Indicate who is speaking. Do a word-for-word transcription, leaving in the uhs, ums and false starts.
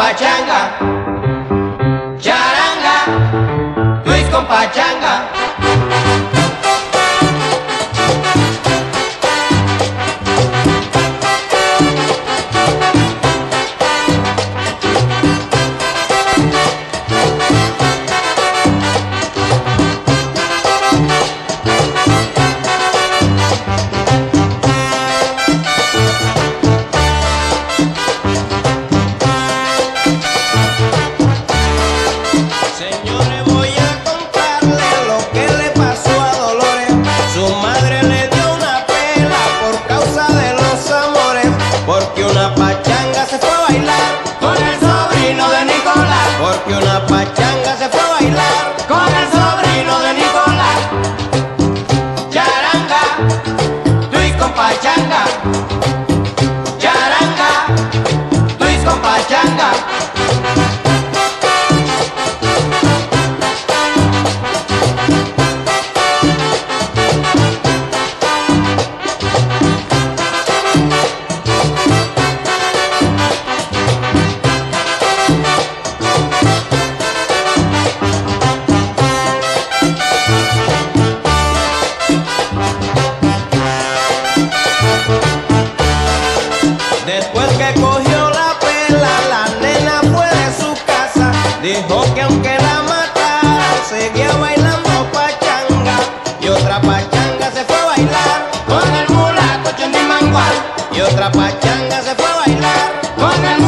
Speaker 1: pachanga, charanga, Luis con pachanga.
Speaker 2: Porque una pachanga se fue a bailar
Speaker 1: con el sobrino de Nicolás.
Speaker 2: Porque una pachanga se fue a bailar
Speaker 1: con el sobrino de Nicolás. Charanga, Luis con pachanga. Charanga, Luis con pachanga.
Speaker 2: Después que cogió la pela, la nena fue de su casa. Dijo que aunque la mataran, seguía bailando pachanga. Y otra pachanga se fue a bailar
Speaker 1: con el mulato Chandimangual.
Speaker 2: Y otra pachanga se fue a bailar
Speaker 1: con el